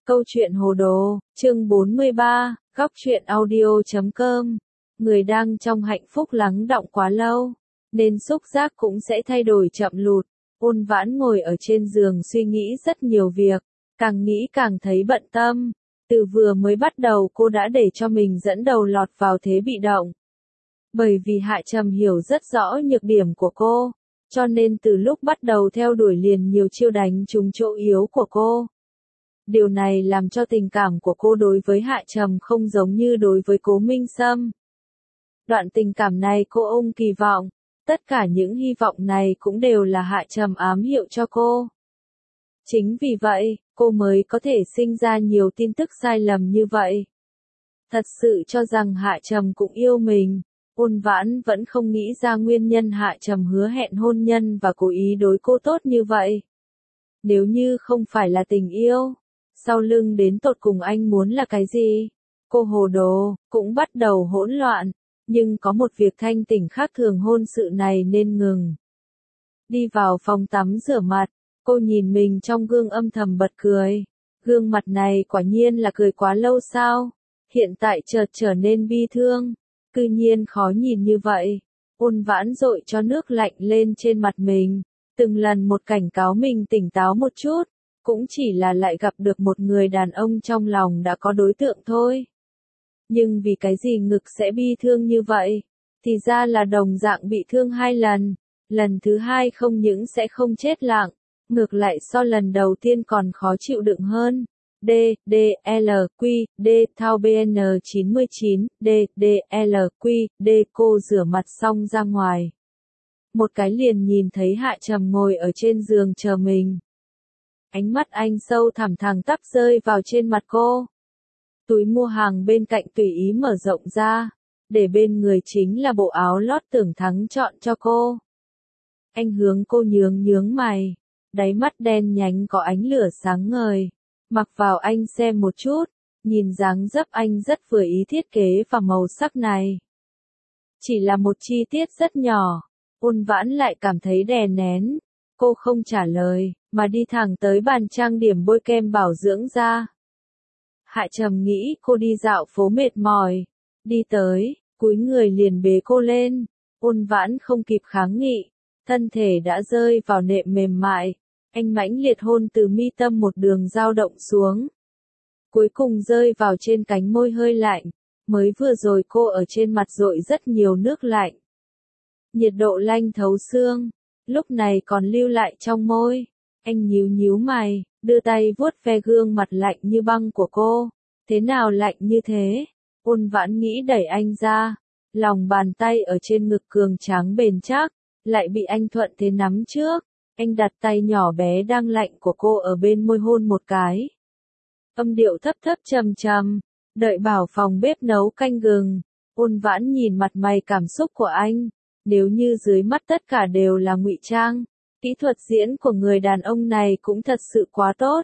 Câu chuyện hồ đồ, chương 43, góc truyện audio.com. Người đang trong hạnh phúc lắng đọng quá lâu, nên xúc giác cũng sẽ thay đổi chậm lụt. Ôn Vãn ngồi ở trên giường suy nghĩ rất nhiều việc, càng nghĩ càng thấy bận tâm. Từ vừa mới bắt đầu cô đã để cho mình dẫn đầu lọt vào thế bị động. Bởi vì Hạ Trầm hiểu rất rõ nhược điểm của cô, cho nên từ lúc bắt đầu theo đuổi liền nhiều chiêu đánh trúng chỗ yếu của cô. Điều này làm cho tình cảm của cô đối với Hạ Trầm không giống như đối với Cố Minh Sâm. Đoạn tình cảm này cô ôm kỳ vọng, tất cả những hy vọng này cũng đều là Hạ Trầm ám hiệu cho cô. Chính vì vậy, cô mới có thể sinh ra nhiều tin tức sai lầm như vậy. Thật sự cho rằng Hạ Trầm cũng yêu mình, Ôn Vãn vẫn không nghĩ ra nguyên nhân Hạ Trầm hứa hẹn hôn nhân và cố ý đối cô tốt như vậy. Nếu như không phải là tình yêu, sau lưng đến tột cùng anh muốn là cái gì? Cô hồ đồ, cũng bắt đầu hỗn loạn, nhưng có một việc thanh tỉnh khác thường hôn sự này nên ngừng. Đi vào phòng tắm rửa mặt, cô nhìn mình trong gương âm thầm bật cười. Gương mặt này quả nhiên là cười quá lâu sao? Hiện tại chợt trở nên bi thương, cư nhiên khó nhìn như vậy. Ôn Vãn dội cho nước lạnh lên trên mặt mình, từng lần một cảnh cáo mình tỉnh táo một chút. Cũng chỉ là lại gặp được một người đàn ông trong lòng đã có đối tượng thôi. Nhưng vì cái gì ngực sẽ bi thương như vậy? Thì ra là đồng dạng bị thương 2 lần. Lần thứ 2 không những sẽ không chết lặng, ngược lại so lần đầu tiên còn khó chịu đựng hơn. D, D, L, Q, D, thao BN 99, D, D, L, Q, D. Cô rửa mặt xong ra ngoài. Một cái liền nhìn thấy Hạ Trầm ngồi ở trên giường chờ mình. Ánh mắt anh sâu thẳm thẳng tắp rơi vào trên mặt cô. Túi mua hàng bên cạnh tùy ý mở rộng ra, để bên người chính là bộ áo lót Tưởng Thắng chọn cho cô. Anh hướng cô nhướng mày, đáy mắt đen nhánh có ánh lửa sáng ngời. Mặc vào anh xem một chút, nhìn dáng dấp anh rất vừa ý thiết kế và màu sắc này. Chỉ là một chi tiết rất nhỏ, Ôn Vãn lại cảm thấy đè nén. Cô không trả lời, mà đi thẳng tới bàn trang điểm bôi kem bảo dưỡng da. Hạ Trầm nghĩ cô đi dạo phố mệt mỏi, đi tới, cúi người liền bế cô lên. Ôn Vãn không kịp kháng nghị, thân thể đã rơi vào nệm mềm mại. Anh mãnh liệt hôn từ mi tâm một đường dao động xuống. Cuối cùng rơi vào trên cánh môi hơi lạnh, mới vừa rồi cô ở trên mặt dội rất nhiều nước lạnh. Nhiệt độ lanh thấu xương. Lúc này còn lưu lại trong môi. Anh nhíu mày, đưa tay vuốt ve gương mặt lạnh như băng của cô. Thế nào lạnh như thế? Ôn Vãn nghĩ đẩy anh ra. Lòng bàn tay ở trên ngực cường tráng bền chắc, lại bị anh thuận thế nắm trước. Anh đặt tay nhỏ bé đang lạnh của cô ở bên môi hôn một cái. Âm điệu thấp trầm, đợi bảo phòng bếp nấu canh gừng. Ôn Vãn nhìn mặt mày cảm xúc của anh. Nếu như dưới mắt tất cả đều là ngụy trang, kỹ thuật diễn của người đàn ông này cũng thật sự quá tốt.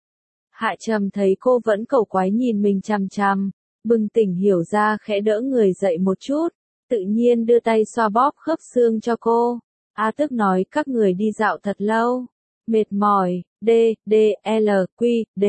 Hạ Trầm thấy cô vẫn cầu quái nhìn mình chằm, bừng tỉnh hiểu ra khẽ đỡ người dậy một chút, tự nhiên đưa tay xoa bóp khớp xương cho cô. Tức nói các người đi dạo thật lâu, mệt mỏi, D, D, L, Q, D.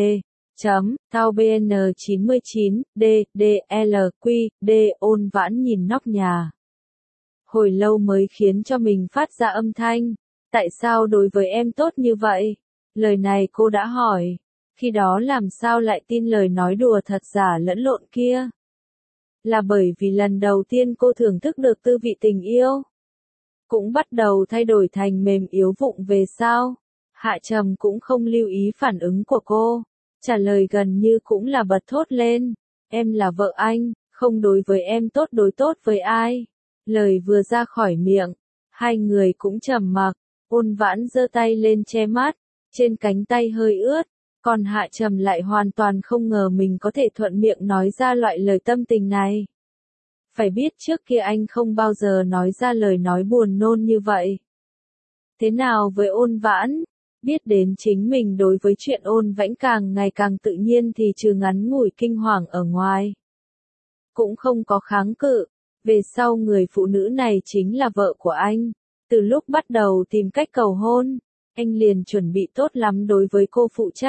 Thao BN 99, D, D, L, Q, D. Ôn Vãn nhìn nóc nhà. Hồi lâu mới khiến cho mình phát ra âm thanh. Tại sao đối với em tốt như vậy? Lời này cô đã hỏi. Khi đó làm sao lại tin lời nói đùa thật giả lẫn lộn kia? Là bởi vì lần đầu tiên cô thưởng thức được tư vị tình yêu. Cũng bắt đầu thay đổi thành mềm yếu vụng về sao? Hạ Trầm cũng không lưu ý phản ứng của cô. Trả lời gần như cũng là bật thốt lên. Em là vợ anh, không đối với em tốt đối tốt với ai? Lời vừa ra khỏi miệng, hai người cũng trầm mặc. Ôn Vãn giơ tay lên che mắt, trên cánh tay hơi ướt, còn Hạ Trầm lại hoàn toàn không ngờ mình có thể thuận miệng nói ra loại lời tâm tình này. Phải biết trước kia anh không bao giờ nói ra lời nói buồn nôn như vậy. Thế nào với Ôn Vãn? Biết đến chính mình đối với chuyện Ôn Vãn càng ngày càng tự nhiên thì trừ ngắn ngủi kinh hoàng ở ngoài, cũng không có kháng cự. Về sau người phụ nữ này chính là vợ của anh. Từ lúc bắt đầu tìm cách cầu hôn, anh liền chuẩn bị tốt lắm đối với cô phụ trách.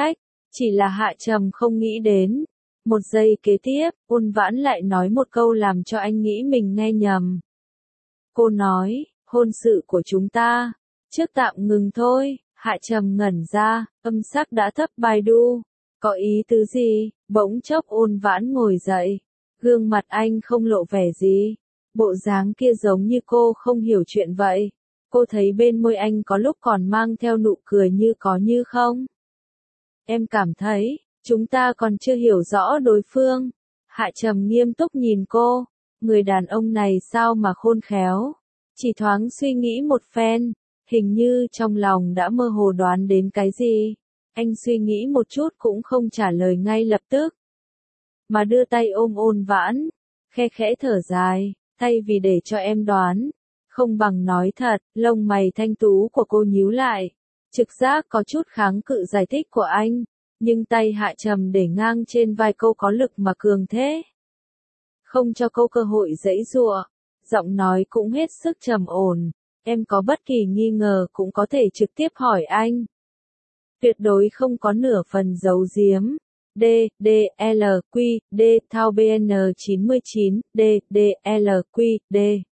Chỉ là Hạ Trầm không nghĩ đến. Một giây kế tiếp, Ôn Vãn lại nói một câu làm cho anh nghĩ mình nghe nhầm. Cô nói, hôn sự của chúng ta, trước tạm ngừng thôi. Hạ Trầm ngẩn ra, âm sắc đã thấp Baidu. Có ý tứ gì? Bỗng chốc Ôn Vãn ngồi dậy. Gương mặt anh không lộ vẻ gì. Bộ dáng kia giống như cô không hiểu chuyện vậy. Cô thấy bên môi anh có lúc còn mang theo nụ cười như có như không. Em cảm thấy, chúng ta còn chưa hiểu rõ đối phương. Hạ Trầm nghiêm túc nhìn cô. Người đàn ông này sao mà khôn khéo. Chỉ thoáng suy nghĩ một phen. Hình như trong lòng đã mơ hồ đoán đến cái gì. Anh suy nghĩ một chút cũng không trả lời ngay lập tức. Mà đưa tay ôm Ôn Vãn. Khe khẽ thở dài. Thay vì để cho em đoán. Không bằng nói thật, lông mày thanh tú của cô nhíu lại. Trực giác có chút kháng cự giải thích của anh. Nhưng tay Hạ Trầm để ngang trên vai cô có lực mà cường thế. Không cho cô cơ hội giãy giụa. Giọng nói cũng hết sức trầm ổn. Em có bất kỳ nghi ngờ cũng có thể trực tiếp hỏi anh. Tuyệt đối không có nửa phần giấu giếm. D, D, L, Q, D, Thao BN 99, D, D, L, Q, D.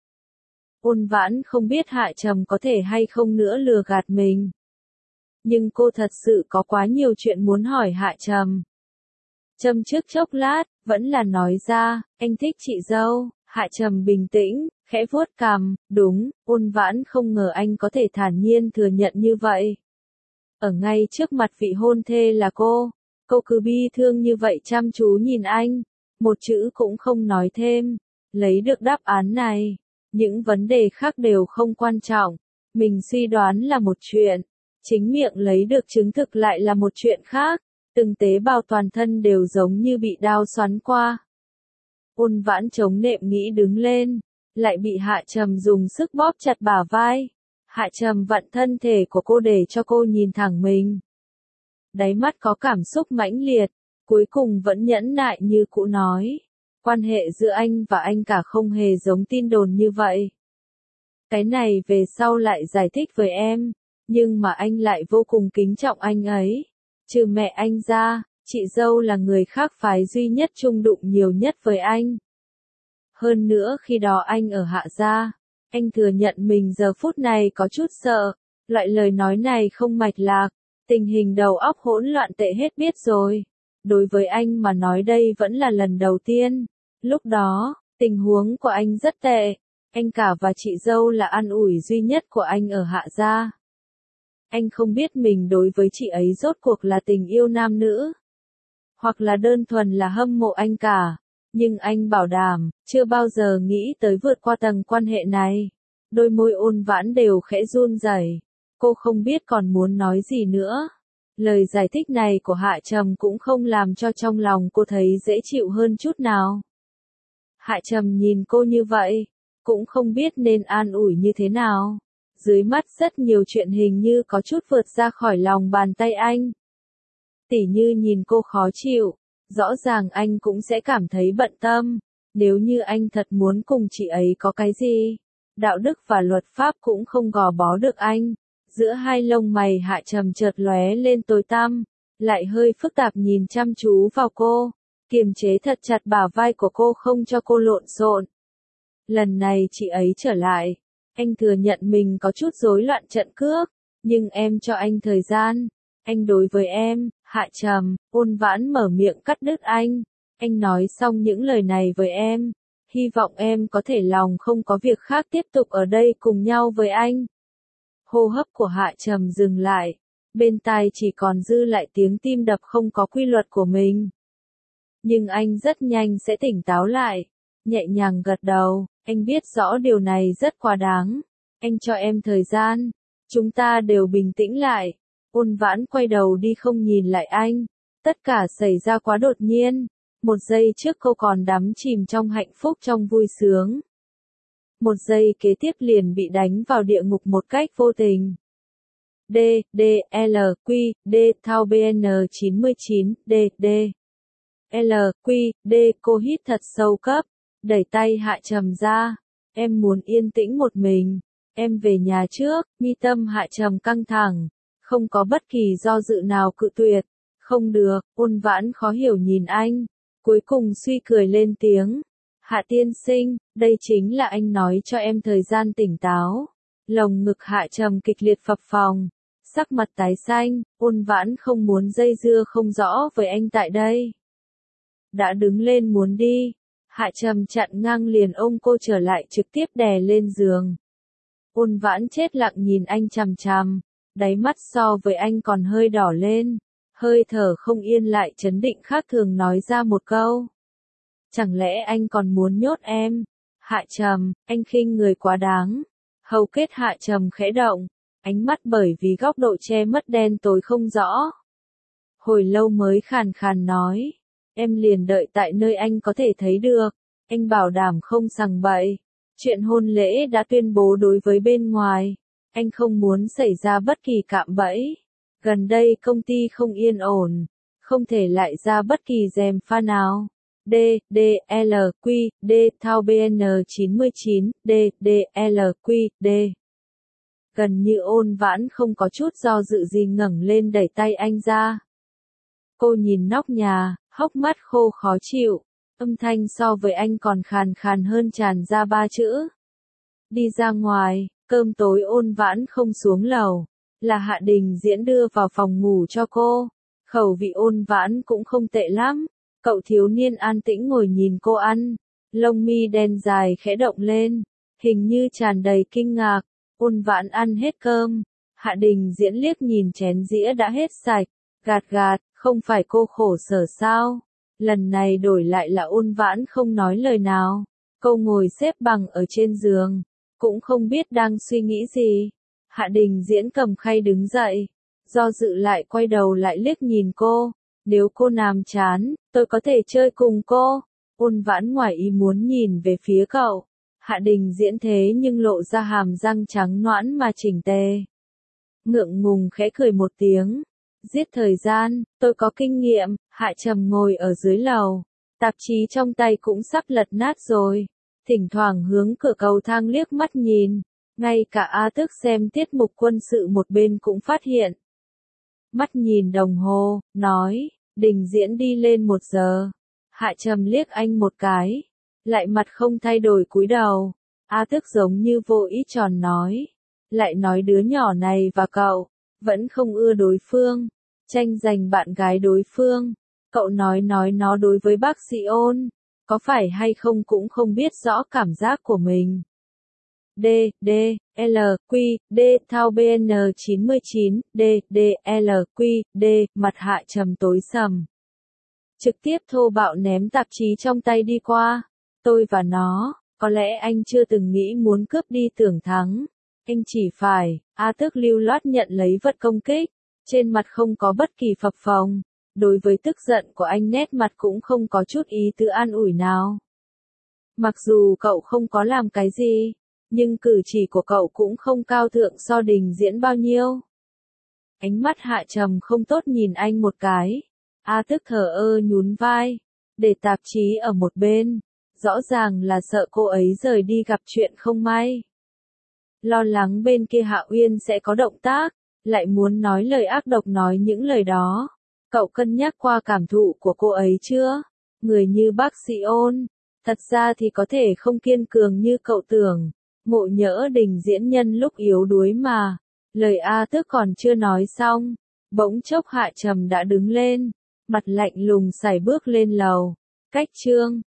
Ôn Vãn không biết Hạ Trầm có thể hay không nữa lừa gạt mình. Nhưng cô thật sự có quá nhiều chuyện muốn hỏi Hạ Trầm. Châm trước chốc lát, vẫn là nói ra, anh thích chị dâu. Hạ Trầm bình tĩnh, khẽ vuốt cằm, đúng, Ôn Vãn không ngờ anh có thể thản nhiên thừa nhận như vậy. Ở ngay trước mặt vị hôn thê là cô cứ bi thương như vậy chăm chú nhìn anh, một chữ cũng không nói thêm. Lấy được đáp án này, những vấn đề khác đều không quan trọng. Mình suy đoán là một chuyện, chính miệng lấy được chứng thực lại là một chuyện khác. Từng tế bào toàn thân đều giống như bị đao xoắn qua. Ôn Vãn chống nệm nghĩ đứng lên, lại bị Hạ Trầm dùng sức bóp chặt bả vai. Hạ Trầm vặn thân thể của cô để cho cô nhìn thẳng mình. Đáy mắt có cảm xúc mãnh liệt, cuối cùng vẫn nhẫn nại như cũ nói. Quan hệ giữa anh và anh cả không hề giống tin đồn như vậy. Cái này về sau lại giải thích với em, nhưng mà anh lại vô cùng kính trọng anh ấy. Trừ mẹ anh ra, chị dâu là người khác phái duy nhất chung đụng nhiều nhất với anh. Hơn nữa khi đó anh ở Hạ gia, anh thừa nhận mình giờ phút này có chút sợ. Loại lời nói này không mạch lạc, tình hình đầu óc hỗn loạn tệ hết biết rồi. Đối với anh mà nói đây vẫn là lần đầu tiên. Lúc đó, tình huống của anh rất tệ. Anh cả và chị dâu là an ủi duy nhất của anh ở Hạ gia. Anh không biết mình đối với chị ấy rốt cuộc là tình yêu nam nữ, hoặc là đơn thuần là hâm mộ anh cả. Nhưng anh bảo đảm, chưa bao giờ nghĩ tới vượt qua tầng quan hệ này. Đôi môi Ôn Vãn đều khẽ run rẩy. Cô không biết còn muốn nói gì nữa. Lời giải thích này của Hạ Trầm cũng không làm cho trong lòng cô thấy dễ chịu hơn chút nào. Hạ Trầm nhìn cô như vậy, cũng không biết nên an ủi như thế nào. Dưới mắt rất nhiều chuyện hình như có chút vượt ra khỏi lòng bàn tay anh. Tỉ như nhìn cô khó chịu, rõ ràng anh cũng sẽ cảm thấy bận tâm. Nếu như anh thật muốn cùng chị ấy có cái gì, đạo đức và luật pháp cũng không gò bó được anh. Giữa hai lông mày Hạ Trầm chợt lóe lên tối tăm, lại hơi phức tạp nhìn chăm chú vào cô, kiềm chế thật chặt bả vai của cô không cho cô lộn xộn. Lần này chị ấy trở lại, anh thừa nhận mình có chút rối loạn trận cước, nhưng em cho anh thời gian. Anh đối với em, Hạ Trầm. Ôn Vãn mở miệng cắt đứt anh. Anh nói xong những lời này với em, hy vọng em có thể lòng không có việc khác tiếp tục ở đây cùng nhau với anh. Hô hấp của Hạ Trầm dừng lại, bên tai chỉ còn dư lại tiếng tim đập không có quy luật của mình. Nhưng anh rất nhanh sẽ tỉnh táo lại, nhẹ nhàng gật đầu, anh biết rõ điều này rất quá đáng. Anh cho em thời gian, chúng ta đều bình tĩnh lại. Ôn Vãn quay đầu đi không nhìn lại anh, tất cả xảy ra quá đột nhiên. Một giây trước cô còn đắm chìm trong hạnh phúc trong vui sướng. Một giây kế tiếp liền bị đánh vào địa ngục một cách vô tình. D, D, L, Q, D, Thao BN 99, D, D. L, Q, D, cô hít thật sâu cấp, đẩy tay Hạ Trầm ra. Em muốn yên tĩnh một mình, em về nhà trước. Mi tâm Hạ Trầm căng thẳng, không có bất kỳ do dự nào cự tuyệt. Không được, Ôn Vãn khó hiểu nhìn anh, cuối cùng suy cười lên tiếng. Hạ tiên sinh, đây chính là anh nói cho em thời gian tỉnh táo. Lồng ngực Hạ Trầm kịch liệt phập phồng, sắc mặt tái xanh, Ôn Vãn không muốn dây dưa không rõ với anh tại đây. Đã đứng lên muốn đi, Hạ Trầm chặn ngang liền ôm cô trở lại trực tiếp đè lên giường. Ôn Vãn chết lặng nhìn anh chằm chằm, đáy mắt so với anh còn hơi đỏ lên, hơi thở không yên lại chấn định khác thường nói ra một câu. Chẳng lẽ anh còn muốn nhốt em? Hạ Trầm, anh khinh người quá đáng. Hầu kết Hạ Trầm khẽ động, ánh mắt bởi vì góc độ che mất đen tối không rõ. Hồi lâu mới khàn khàn nói, em liền đợi tại nơi anh có thể thấy được, anh bảo đảm không sằng bậy. Chuyện hôn lễ đã tuyên bố đối với bên ngoài, anh không muốn xảy ra bất kỳ cạm bẫy. Gần đây công ty không yên ổn, không thể lại ra bất kỳ gièm pha nào. D, D, L, Q, D, thao BN 99, D, D, L, Q, D. Gần như Ôn Vãn không có chút do dự gì ngẩng lên đẩy tay anh ra. Cô nhìn nóc nhà, hốc mắt khô khó chịu, âm thanh so với anh còn khàn khàn hơn tràn ra 3 chữ. Đi ra ngoài, cơm tối Ôn Vãn không xuống lầu, là Hạ Đình Diễn đưa vào phòng ngủ cho cô. Khẩu vị Ôn Vãn cũng không tệ lắm. Cậu thiếu niên an tĩnh ngồi nhìn cô ăn, lông mi đen dài khẽ động lên, hình như tràn đầy kinh ngạc. Ôn Vãn ăn hết cơm, Hạ Đình Diễn liếc nhìn chén dĩa đã hết sạch, gạt gạt, không phải cô khổ sở sao? Lần này đổi lại là Ôn Vãn không nói lời nào, cô ngồi xếp bằng ở trên giường, cũng không biết đang suy nghĩ gì. Hạ Đình Diễn cầm khay đứng dậy, do dự lại quay đầu lại liếc nhìn cô. Nếu cô nhàm chán, tôi có thể chơi cùng cô. Ôn Vãn ngoài ý muốn nhìn về phía cậu. Hạ Đình Diễn thế nhưng lộ ra hàm răng trắng nõn mà chỉnh tề. Ngượng ngùng khẽ cười một tiếng. Giết thời gian, tôi có kinh nghiệm. Hạ Trầm ngồi ở dưới lầu, tạp chí trong tay cũng sắp lật nát rồi. Thỉnh thoảng hướng cửa cầu thang liếc mắt nhìn. Ngay cả A Tức xem tiết mục quân sự một bên cũng phát hiện. Mắt nhìn đồng hồ, nói, Đình Diễn đi lên 1 giờ. Hạ Trầm liếc anh một cái, lại mặt không thay đổi cúi đầu. A Tức giống như vô ý tròn nói, lại nói đứa nhỏ này và cậu, vẫn không ưa đối phương, tranh giành bạn gái đối phương. Cậu nói nó đối với bác sĩ Ôn, có phải hay không cũng không biết rõ cảm giác của mình. D, D, L, Q, D, thao BN 99, D, D, L, Q, D, mặt Hạ Trầm tối sầm. Trực tiếp thô bạo ném tạp chí trong tay đi qua. Tôi và nó, có lẽ anh chưa từng nghĩ muốn cướp đi tưởng thắng. Anh chỉ phải, A Tức lưu loát nhận lấy vật công kích. Trên mặt không có bất kỳ phập phồng. Đối với tức giận của anh nét mặt cũng không có chút ý tứ an ủi nào. Mặc dù cậu không có làm cái gì, nhưng cử chỉ của cậu cũng không cao thượng so Đình Diễn bao nhiêu. Ánh mắt Hạ Trầm không tốt nhìn anh một cái. A Tức thờ ơ nhún vai, để tạp chí ở một bên, rõ ràng là sợ cô ấy rời đi gặp chuyện không may. Lo lắng bên kia Hạ Uyên sẽ có động tác, lại muốn nói lời ác độc nói những lời đó. Cậu cân nhắc qua cảm thụ của cô ấy chưa? Người như bác sĩ Ôn, thật ra thì có thể không kiên cường như cậu tưởng. Ngộ nhỡ Đình Diễn nhân lúc yếu đuối mà. Lời A Tức còn chưa nói xong, bỗng chốc Hạ Trầm đã đứng lên, mặt lạnh lùng sải bước lên lầu. Cách chương